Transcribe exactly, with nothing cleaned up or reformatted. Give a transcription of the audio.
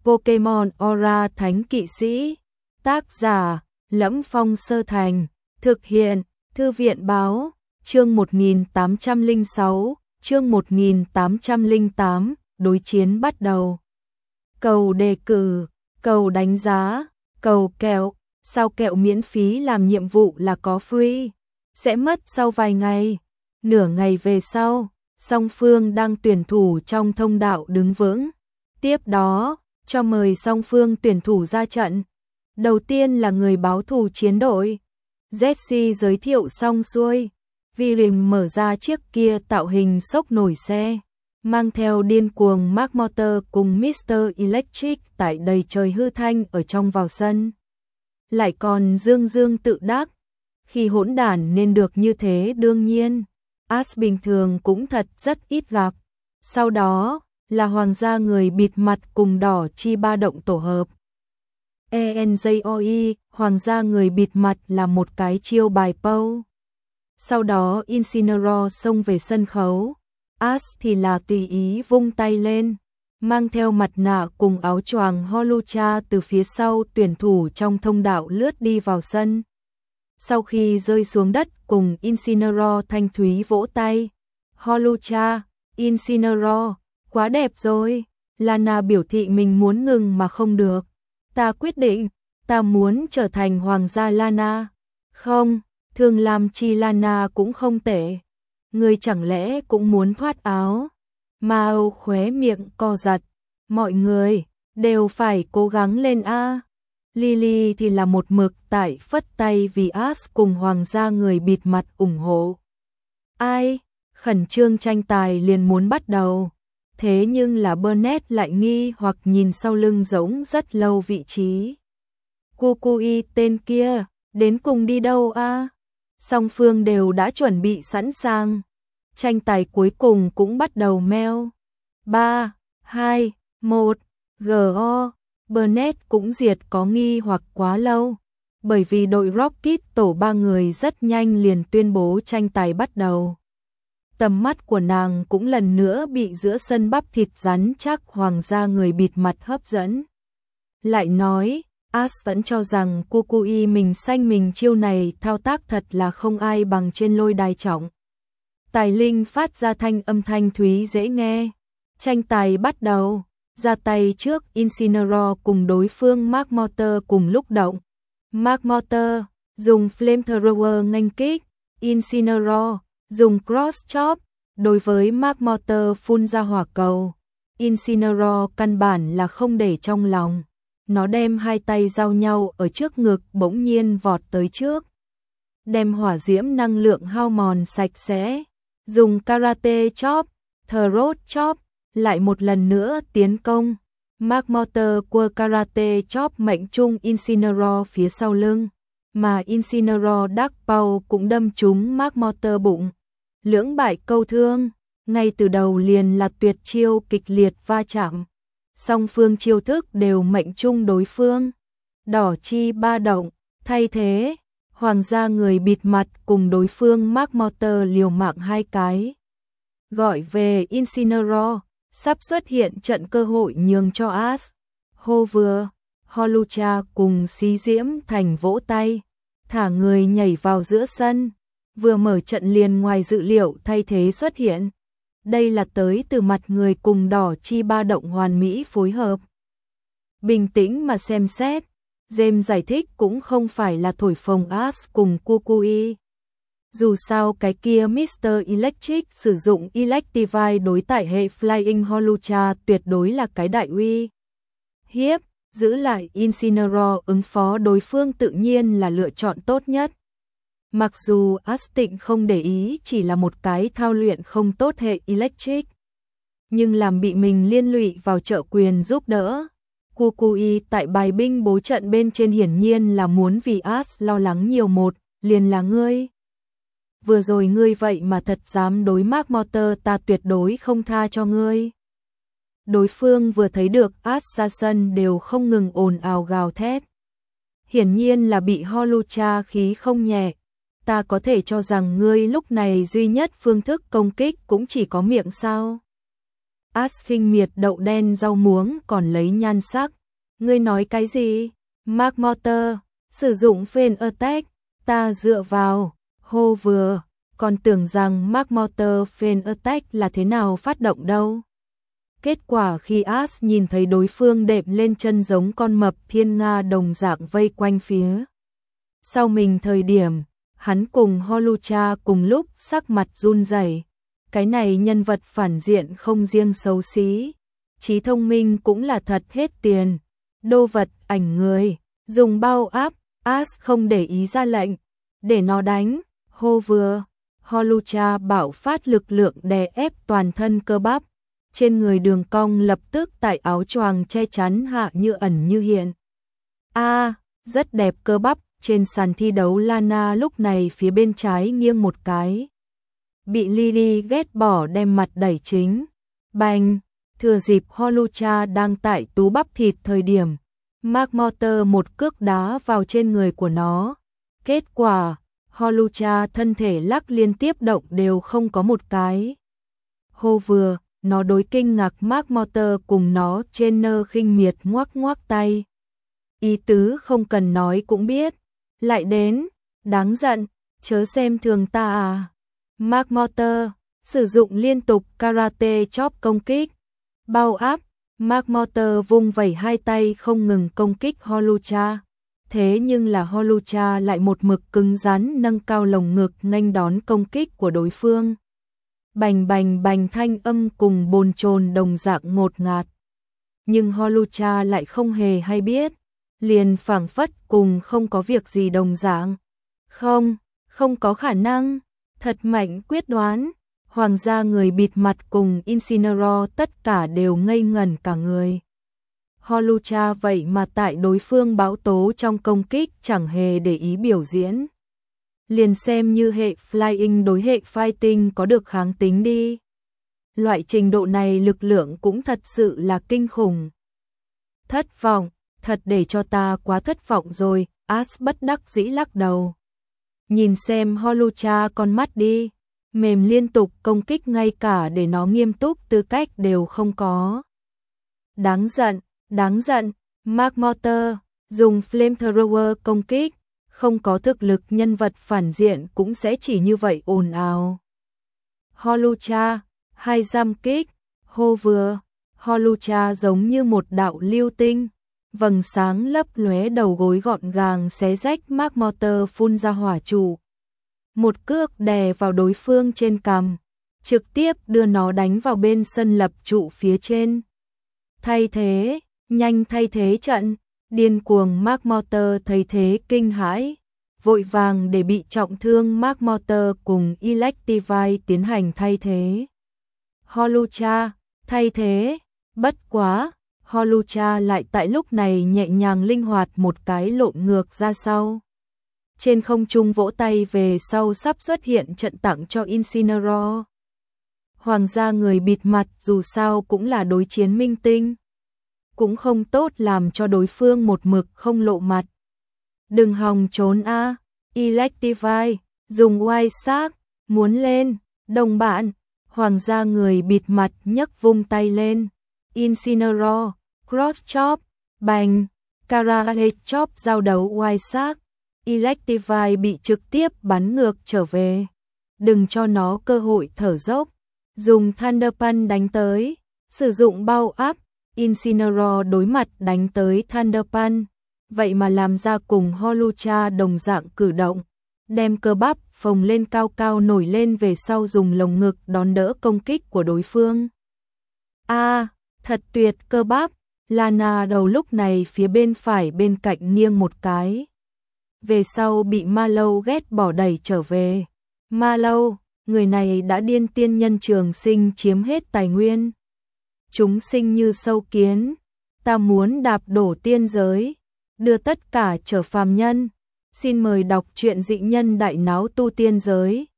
Pokemon Aura Thánh Kỵ Sĩ. Tác giả: Lẫm Phong Sơ Thành. Thực hiện: Thư viện báo. Chương một nghìn tám trăm lẻ sáu, chương một nghìn tám trăm lẻ tám, đối chiến bắt đầu. Cầu đề cử, cầu đánh giá, cầu kẹo, sao kẹo miễn phí làm nhiệm vụ là có free, sẽ mất sau vài ngày. Nửa ngày về sau, song phương đang tuyển thủ trong thông đạo đứng vững. Tiếp đó, cho mời song phương tuyển thủ ra trận. Đầu tiên là người báo thù chiến đội. Jesse giới thiệu xong xuôi. Virim mở ra chiếc kia tạo hình sốc nổi xe, mang theo điên cuồng Mark Motor cùng mít-tơ Electric tại đầy trời hư thanh ở trong vào sân. Lại còn dương dương tự đắc, khi hỗn đản nên được như thế đương nhiên. Ash bình thường cũng thật rất ít gặp. Sau đó là hoàng gia người bịt mặt cùng đỏ chi ba động tổ hợp. e en gi o e, hoàng gia người bịt mặt là một cái chiêu bài Pow. Sau đó Incineroar xông về sân khấu. Ash thì là tùy ý vung tay lên, mang theo mặt nạ cùng áo choàng Holucha từ phía sau tuyển thủ trong thông đạo lướt đi vào sân. Sau khi rơi xuống đất cùng Incineroar thanh thúy vỗ tay. Holucha, Incineroar, quá đẹp rồi. Lana biểu thị mình muốn ngừng mà không được. Ta quyết định, ta muốn trở thành hoàng gia Lana. Không, Thương Lam Chi Lana cũng không tệ. Người chẳng lẽ cũng muốn thoát áo? Mao khóe miệng co giật. Mọi người đều phải cố gắng lên a. Lily thì là một mực tại phất tay vì Ash cùng hoàng gia người bịt mặt ủng hộ. Ai? Khẩn trương tranh tài liền muốn bắt đầu. Thế nhưng là Burnett lại nghi hoặc nhìn sau lưng giống rất lâu vị trí. Kukui tên kia, đến cùng đi đâu a? Song phương đều đã chuẩn bị sẵn sàng. Tranh tài cuối cùng cũng bắt đầu meo. ba, hai, một, go. Burnett cũng diệt có nghi hoặc quá lâu. Bởi vì đội Rocket tổ ba người rất nhanh liền tuyên bố tranh tài bắt đầu. Tầm mắt của nàng cũng lần nữa bị giữa sân bắp thịt rắn chắc hoàng gia người bịt mặt hấp dẫn. Lại nói, Ash vẫn cho rằng Kukui mình xanh mình chiêu này thao tác thật là không ai bằng trên lôi đài trọng. Tài linh phát ra thanh âm thanh thúy dễ nghe. Tranh tài bắt đầu. Ra tay trước Incineroar cùng đối phương Mark Motor cùng lúc động. Mark Motor dùng Flamethrower nghênh kích. Incineroar dùng Cross Chop. Đối với Mark Motor phun ra hỏa cầu. Incineroar căn bản là không để trong lòng. Nó đem hai tay giao nhau ở trước ngực bỗng nhiên vọt tới trước. Đem hỏa diễm năng lượng hao mòn sạch sẽ. Dùng Karate Chop, Throat Chop, lại một lần nữa tiến công. Mark Motor quơ Karate Chop mệnh trung Incineroar phía sau lưng. Mà Incineroar Dark Power cũng đâm trúng Mark Motor bụng. Lưỡng bại câu thương, ngay từ đầu liền là tuyệt chiêu kịch liệt va chạm. Song phương chiêu thức đều mệnh trung đối phương. Đỏ chi ba động, thay thế, hoàng gia người bịt mặt cùng đối phương Mark Motor liều mạng hai cái. Gọi về Incineroar, sắp xuất hiện trận cơ hội nhường cho Ash. Hô vừa, Holucha cùng xí diễm thành vỗ tay, thả người nhảy vào giữa sân. Vừa mở trận liền ngoài dự liệu thay thế xuất hiện. Đây là tới từ mặt người cùng đỏ chi ba động hoàn mỹ phối hợp. Bình tĩnh mà xem xét, James giải thích cũng không phải là thổi phồng Ash cùng Kukui. Dù sao cái kia mít-tơ Electric sử dụng Electivire đối tại hệ Flying Holucha tuyệt đối là cái đại uy hiếp, giữ lại Incineroar ứng phó đối phương tự nhiên là lựa chọn tốt nhất. Mặc dù Ash Tịnh không để ý chỉ là một cái thao luyện không tốt hệ Electric, nhưng làm bị mình liên lụy vào trợ quyền giúp đỡ. Kukui tại bài binh bố trận bên trên hiển nhiên là muốn vì Ash lo lắng nhiều một, liền là ngươi. Vừa rồi ngươi vậy mà thật dám đối Mark Motor, ta tuyệt đối không tha cho ngươi. Đối phương vừa thấy được Ash ra sân đều không ngừng ồn ào gào thét. Hiển nhiên là bị Holucha khí không nhẹ. Ta có thể cho rằng ngươi lúc này duy nhất phương thức công kích cũng chỉ có miệng sao. As khinh miệt đậu đen rau muống còn lấy nhan sắc. Ngươi nói cái gì? Mark Motor, sử dụng Fan Attack, ta dựa vào, hô vừa, còn tưởng rằng Mark Motor Fan Attack là thế nào phát động đâu. Kết quả khi As nhìn thấy đối phương đệm lên chân giống con mập thiên nga đồng dạng vây quanh phía sau mình thời điểm, hắn cùng Holucha cùng lúc sắc mặt run rẩy. Cái này nhân vật phản diện không riêng xấu xí, trí thông minh cũng là thật hết tiền. Đô vật ảnh người, dùng bao áp, As không để ý ra lệnh, để nó đánh, hô vừa. Holucha bạo phát lực lượng đè ép toàn thân cơ bắp, trên người đường cong lập tức tại áo choàng che chắn hạ như ẩn như hiện. A, à, rất đẹp cơ bắp, trên sàn thi đấu Lana lúc này phía bên trái nghiêng một cái. Bị Lily ghét bỏ đem mặt đẩy chính. Bành, thừa dịp Holucha đang tại tú bắp thịt thời điểm, Mark Motor một cước đá vào trên người của nó. Kết quả, Holucha thân thể lắc liên tiếp động đều không có một cái. Hô vừa, nó đối kinh ngạc Mark Motor cùng nó trên nơ khinh miệt ngoắc ngoắc tay. Ý tứ không cần nói cũng biết. Lại đến, đáng giận, chớ xem thường ta à. Mark Motor, sử dụng liên tục karate chop công kích. Bao áp, Mark Motor vung vẩy hai tay không ngừng công kích Holucha. Thế nhưng là Holucha lại một mực cứng rắn nâng cao lồng ngực nghênh đón công kích của đối phương. Bành bành bành thanh âm cùng bồn chồn đồng dạng ngột ngạt. Nhưng Holucha lại không hề hay biết, liền phảng phất cùng không có việc gì đồng dạng. Không, không có khả năng, thật mạnh quyết đoán. Hoàng gia người bịt mặt cùng Incineroar tất cả đều ngây ngẩn cả người. Holucha vậy mà tại đối phương bão tố trong công kích chẳng hề để ý biểu diễn. Liền xem như hệ Flying đối hệ Fighting có được kháng tính đi. Loại trình độ này lực lượng cũng thật sự là kinh khủng. Thất vọng, thật để cho ta quá thất vọng rồi, As bất đắc dĩ lắc đầu. Nhìn xem Holucha con mắt đi, mềm liên tục công kích ngay cả để nó nghiêm túc tư cách đều không có. Đáng giận, đáng giận, Mark Motor, dùng Flamethrower công kích, không có thực lực nhân vật phản diện cũng sẽ chỉ như vậy ồn ào. Holucha, hai giam kích, hô vừa, Holucha giống như một đạo lưu tinh, vầng sáng lấp lóe đầu gối gọn gàng xé rách Mark Motor phun ra hỏa trụ. Một cước đè vào đối phương trên cằm, trực tiếp đưa nó đánh vào bên sân lập trụ phía trên. Thay thế, nhanh thay thế trận, điên cuồng Mark Motor thấy thế kinh hãi, vội vàng để bị trọng thương Mark Motor cùng Electivire tiến hành thay thế. Holucha, thay thế, bất quá, Holucha lại tại lúc này nhẹ nhàng linh hoạt một cái lộn ngược ra sau. Trên không trung vỗ tay về sau sắp xuất hiện trận tặng cho Incineroar. Hoàng gia người bịt mặt dù sao cũng là đối chiến minh tinh. Cũng không tốt làm cho đối phương một mực không lộ mặt. Đừng hòng trốn a, à. Electivire, dùng White Shark, muốn lên, đồng bạn. Hoàng gia người bịt mặt nhấc vung tay lên. Incineroar, Cross Chop, bành, Karate Chop giao đấu White Shark. Electivire bị trực tiếp bắn ngược trở về. Đừng cho nó cơ hội thở dốc. Dùng Thunder Punch đánh tới. Sử dụng bao áp. Incineroar đối mặt đánh tới Thunder Punch. Vậy mà làm ra cùng Holucha đồng dạng cử động. Đem cơ bắp phồng lên cao cao nổi lên về sau dùng lồng ngực đón đỡ công kích của đối phương. A, à, thật tuyệt cơ bắp. Lana đầu lúc này phía bên phải bên cạnh nghiêng một cái. Về sau bị Marlowe ghét bỏ đẩy trở về. Marlowe, người này đã điên tiên nhân trường sinh chiếm hết tài nguyên. Chúng sinh như sâu kiến, ta muốn đạp đổ tiên giới, đưa tất cả trở phàm nhân. Xin mời đọc truyện dị nhân đại náo tu tiên giới.